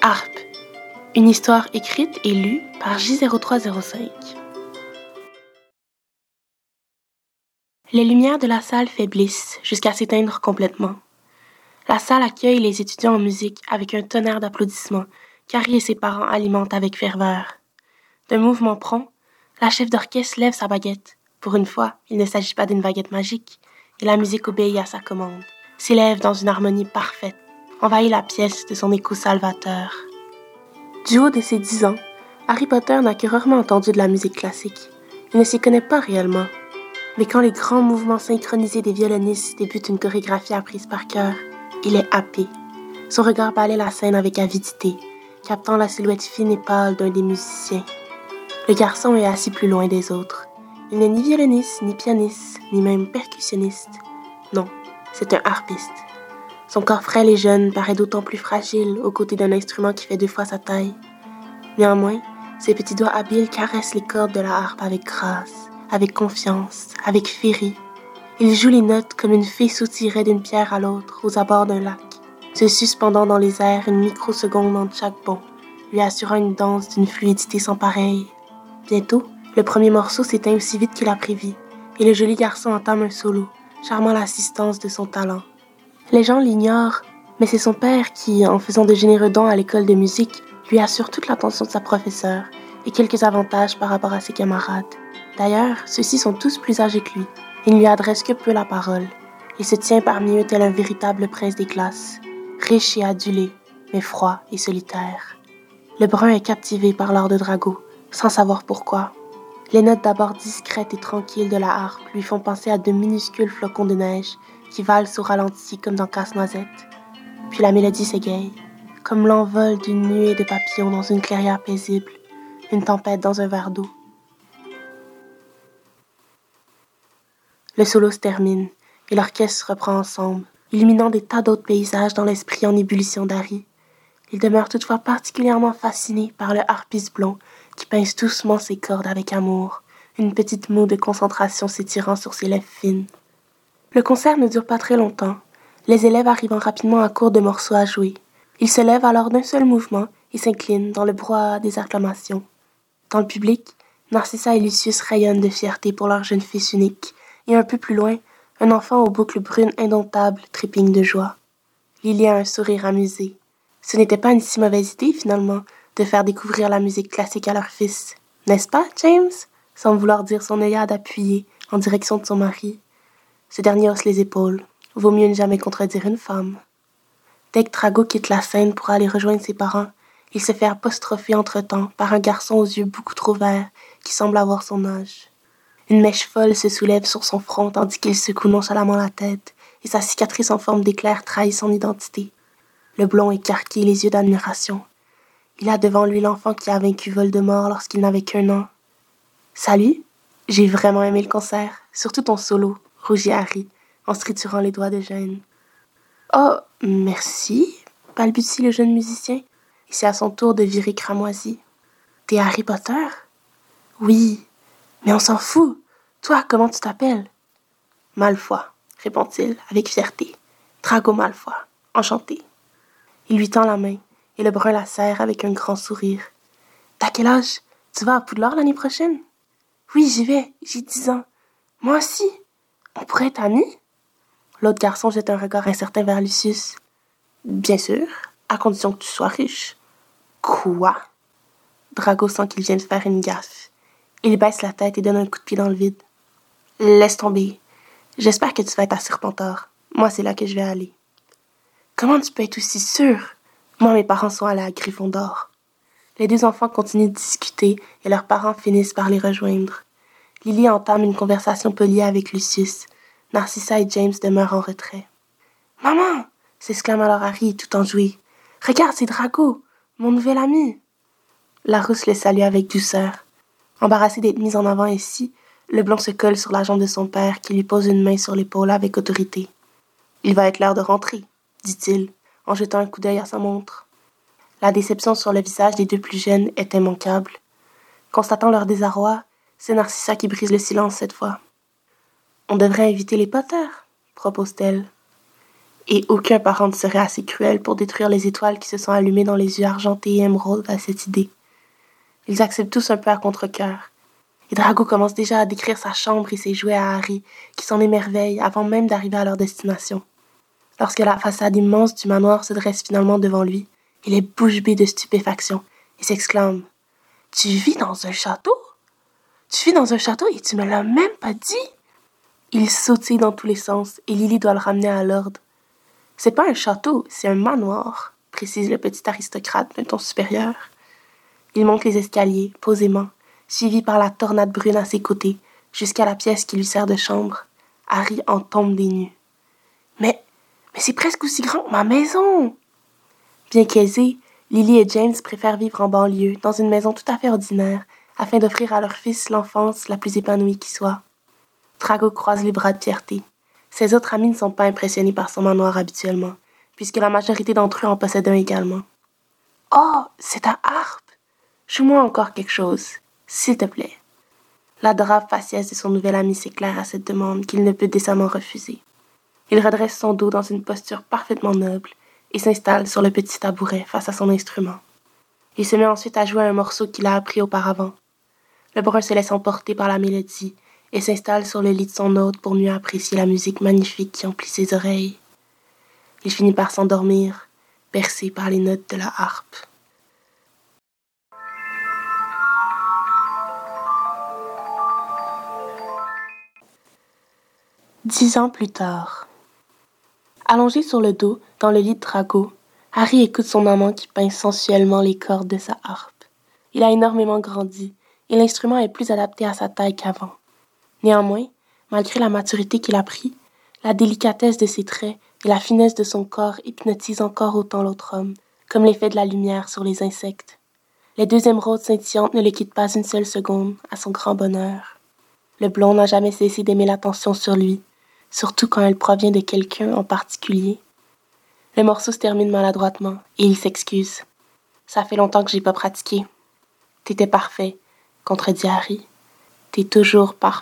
Harpe, une histoire écrite et lue par J0305. Les lumières de la salle faiblissent jusqu'à s'éteindre complètement. La salle accueille les étudiants en musique avec un tonnerre d'applaudissements qu'Harry et ses parents alimentent avec ferveur. D'un mouvement prompt, la chef d'orchestre lève sa baguette. Pour une fois, il ne s'agit pas d'une baguette magique, et la musique obéit à sa commande, s'élève dans une harmonie parfaite, envahit la pièce de son écho salvateur. Du haut de ses 10 ans, Harry Potter n'a que rarement entendu de la musique classique. Il ne s'y connaît pas réellement. Mais quand les grands mouvements synchronisés des violonistes débutent une chorégraphie apprise par cœur, il est happé. Son regard balaie la scène avec avidité, captant la silhouette fine et pâle d'un des musiciens. Le garçon est assis plus loin des autres. Il n'est ni violoniste, ni pianiste, ni même percussionniste. Non, c'est un harpiste. Son corps frêle et jeune paraît d'autant plus fragile aux côtés d'un instrument qui fait 2 fois sa taille. Néanmoins, ses petits doigts habiles caressent les cordes de la harpe avec grâce, avec confiance, avec féerie. Il joue les notes comme une fée sautirait d'une pierre à l'autre aux abords d'un lac, se suspendant dans les airs une microseconde entre chaque bond, lui assurant une danse d'une fluidité sans pareille. Bientôt, le premier morceau s'éteint aussi vite qu'il a prévu, et le joli garçon entame un solo, charmant l'assistance de son talent. Les gens l'ignorent, mais c'est son père qui, en faisant de généreux dons à l'école de musique, lui assure toute l'attention de sa professeure et quelques avantages par rapport à ses camarades. D'ailleurs, ceux-ci sont tous plus âgés que lui. Il ne lui adresse que peu la parole. Il se tient parmi eux tel un véritable prince des classes, riche et adulé, mais froid et solitaire. Le brun est captivé par l'art de Drago, sans savoir pourquoi. Les notes d'abord discrètes et tranquilles de la harpe lui font penser à de minuscules flocons de neige qui valsent au ralenti comme dans Casse-Noisette. Puis la mélodie s'égaye, comme l'envol d'une nuée de papillons dans une clairière paisible, une tempête dans un verre d'eau. Le solo se termine et l'orchestre reprend ensemble, illuminant des tas d'autres paysages dans l'esprit en ébullition d'Harry. Il demeure toutefois particulièrement fasciné par le harpiste blond qui pince doucement ses cordes avec amour, une petite moue de concentration s'étirant sur ses lèvres fines. Le concert ne dure pas très longtemps, les élèves arrivant rapidement à court de morceaux à jouer. Ils se lèvent alors d'un seul mouvement et s'inclinent dans le brouhaha des acclamations. Dans le public, Narcissa et Lucius rayonnent de fierté pour leur jeune fils unique, et un peu plus loin, un enfant aux boucles brunes indomptables trépigne de joie. Lily a un sourire amusé. Ce n'était pas une si mauvaise idée, finalement, de faire découvrir la musique classique à leur fils. N'est-ce pas, James? Sans vouloir dire son œillade appuyée en direction de son mari. Ce dernier hausse les épaules. Vaut mieux ne jamais contredire une femme. Dès que Drago quitte la scène pour aller rejoindre ses parents, il se fait apostropher entre-temps par un garçon aux yeux beaucoup trop verts qui semble avoir son âge. Une mèche folle se soulève sur son front tandis qu'il secoue nonchalamment la tête et sa cicatrice en forme d'éclair trahit son identité. Le blond écarquille les yeux d'admiration. Il a devant lui l'enfant qui a vaincu Voldemort lorsqu'il n'avait qu'1 an. « Salut, j'ai vraiment aimé le concert, surtout ton solo », rougit Harry, en se triturant les doigts de gêne. « Oh, merci », balbutie le jeune musicien, et c'est à son tour de virer cramoisi. « T'es Harry Potter ?»« Oui, mais on s'en fout. Toi, comment tu t'appelles ?»« Malfoy », répond-il avec fierté. « Drago Malfoy, enchanté. » Il lui tend la main, et le brun la serre avec un grand sourire. « T'as quel âge? Tu vas à Poudlard l'année prochaine? »« Oui, j'y vais, j'ai 10 ans. Moi aussi. On pourrait être amis? » L'autre garçon jette un regard incertain vers Lucius. « Bien sûr, à condition que tu sois riche. »« Quoi? » Drago sent qu'il vient de faire une gaffe. Il baisse la tête et donne un coup de pied dans le vide. « Laisse tomber. J'espère que tu vas être à Serpentard. Moi, c'est là que je vais aller. »« Comment tu peux être aussi sûr? Moi, mes parents sont allés à Gryffondor. » Les 2 enfants continuent de discuter et leurs parents finissent par les rejoindre. Lily entame une conversation polie avec Lucius. Narcissa et James demeurent en retrait. « Maman !» s'exclame alors Harry tout enjoué. « Regarde, c'est Drago, mon nouvel ami !» La rousse le salue avec douceur. Embarrassé d'être mis en avant ainsi, le blond se colle sur la jambe de son père qui lui pose une main sur l'épaule avec autorité. « Il va être l'heure de rentrer, » dit-il, en jetant un coup d'œil à sa montre. La déception sur le visage des 2 plus jeunes est immanquable. Constatant leur désarroi, c'est Narcissa qui brise le silence cette fois. « On devrait inviter les Potter, propose-t-elle. » Et aucun parent ne serait assez cruel pour détruire les étoiles qui se sont allumées dans les yeux argentés et émeraudes à cette idée. Ils acceptent tous un peu à contre-cœur. Et Drago commence déjà à décrire sa chambre et ses jouets à Harry, qui s'en émerveille avant même d'arriver à leur destination. Lorsque la façade immense du manoir se dresse finalement devant lui, il est bouche bée de stupéfaction et s'exclame « Tu vis dans un château? Tu vis dans un château et tu me l'as même pas dit? » Il sautille dans tous les sens et Lily doit le ramener à l'ordre. « C'est pas un château, c'est un manoir », précise le petit aristocrate d'un ton supérieur. Il monte les escaliers, posément, suivi par la tornade brune à ses côtés, jusqu'à la pièce qui lui sert de chambre. Harry en tombe des nues. Mais c'est presque aussi grand que ma maison! Bien qu'aisés, Lily et James préfèrent vivre en banlieue, dans une maison tout à fait ordinaire, afin d'offrir à leur fils l'enfance la plus épanouie qui soit. Drago croise les bras de fierté. Ses autres amis ne sont pas impressionnés par son manoir habituellement, puisque la majorité d'entre eux en possèdent un également. « Oh, c'est ta harpe! Joue-moi encore quelque chose, s'il te plaît. » L'adorable faciès de son nouvel ami s'éclaire à cette demande qu'il ne peut décemment refuser. Il redresse son dos dans une posture parfaitement noble et s'installe sur le petit tabouret face à son instrument. Il se met ensuite à jouer un morceau qu'il a appris auparavant. Le brun se laisse emporter par la mélodie et s'installe sur le lit de son hôte pour mieux apprécier la musique magnifique qui emplit ses oreilles. Il finit par s'endormir, bercé par les notes de la harpe. Dix ans plus tard. Allongé sur le dos, dans le lit de Drago, Harry écoute son amant qui pince sensuellement les cordes de sa harpe. Il a énormément grandi, et l'instrument est plus adapté à sa taille qu'avant. Néanmoins, malgré la maturité qu'il a pris, la délicatesse de ses traits et la finesse de son corps hypnotisent encore autant l'autre homme, comme l'effet de la lumière sur les insectes. Les deux émeraudes scintillantes ne le quittent pas une seule seconde, à son grand bonheur. Le blond n'a jamais cessé d'aimer l'attention sur lui, surtout quand elle provient de quelqu'un en particulier. Le morceau se termine maladroitement et il s'excuse. « Ça fait longtemps que j'ai pas pratiqué. »« T'étais parfait, » contredit Harry. « T'es toujours parfait. »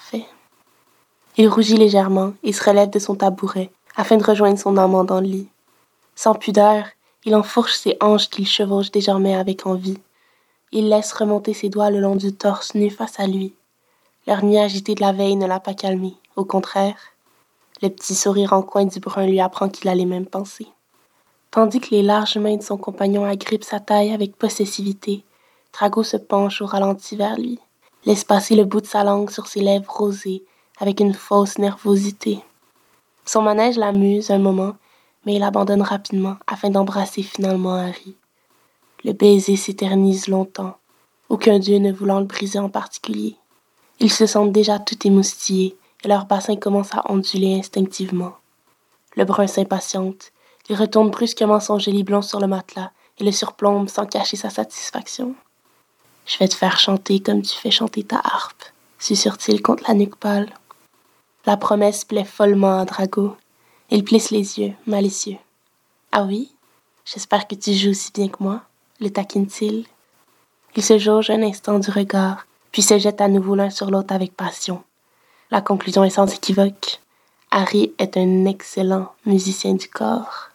Il rougit légèrement et se relève de son tabouret afin de rejoindre son amant dans le lit. Sans pudeur, il enfourche ses hanches qu'il chevauche désormais avec envie. Il laisse remonter ses doigts le long du torse nu face à lui. Leur nuit agitée de la veille ne l'a pas calmé, au contraire. Le petit sourire en coin du brun lui apprend qu'il a les mêmes pensées. Tandis que les larges mains de son compagnon agrippent sa taille avec possessivité, Drago se penche au ralenti vers lui, laisse passer le bout de sa langue sur ses lèvres rosées avec une fausse nervosité. Son manège l'amuse un moment, mais il abandonne rapidement afin d'embrasser finalement Harry. Le baiser s'éternise longtemps, aucun dieu ne voulant le briser en particulier. Ils se sentent déjà tout émoustillés et leur bassin commence à onduler instinctivement. Le brun s'impatiente. Il retourne brusquement son joli blond sur le matelas et le surplombe sans cacher sa satisfaction. « Je vais te faire chanter comme tu fais chanter ta harpe, » susurre-t-il contre la nuque pâle. La promesse plaît follement à Drago. Il plisse les yeux, malicieux. « Ah oui? J'espère que tu joues aussi bien que moi, » le taquine-t-il. Il se jauge un instant du regard, puis se jettent à nouveau l'un sur l'autre avec passion. La conclusion est sans équivoque. Harry est un excellent musicien du corps.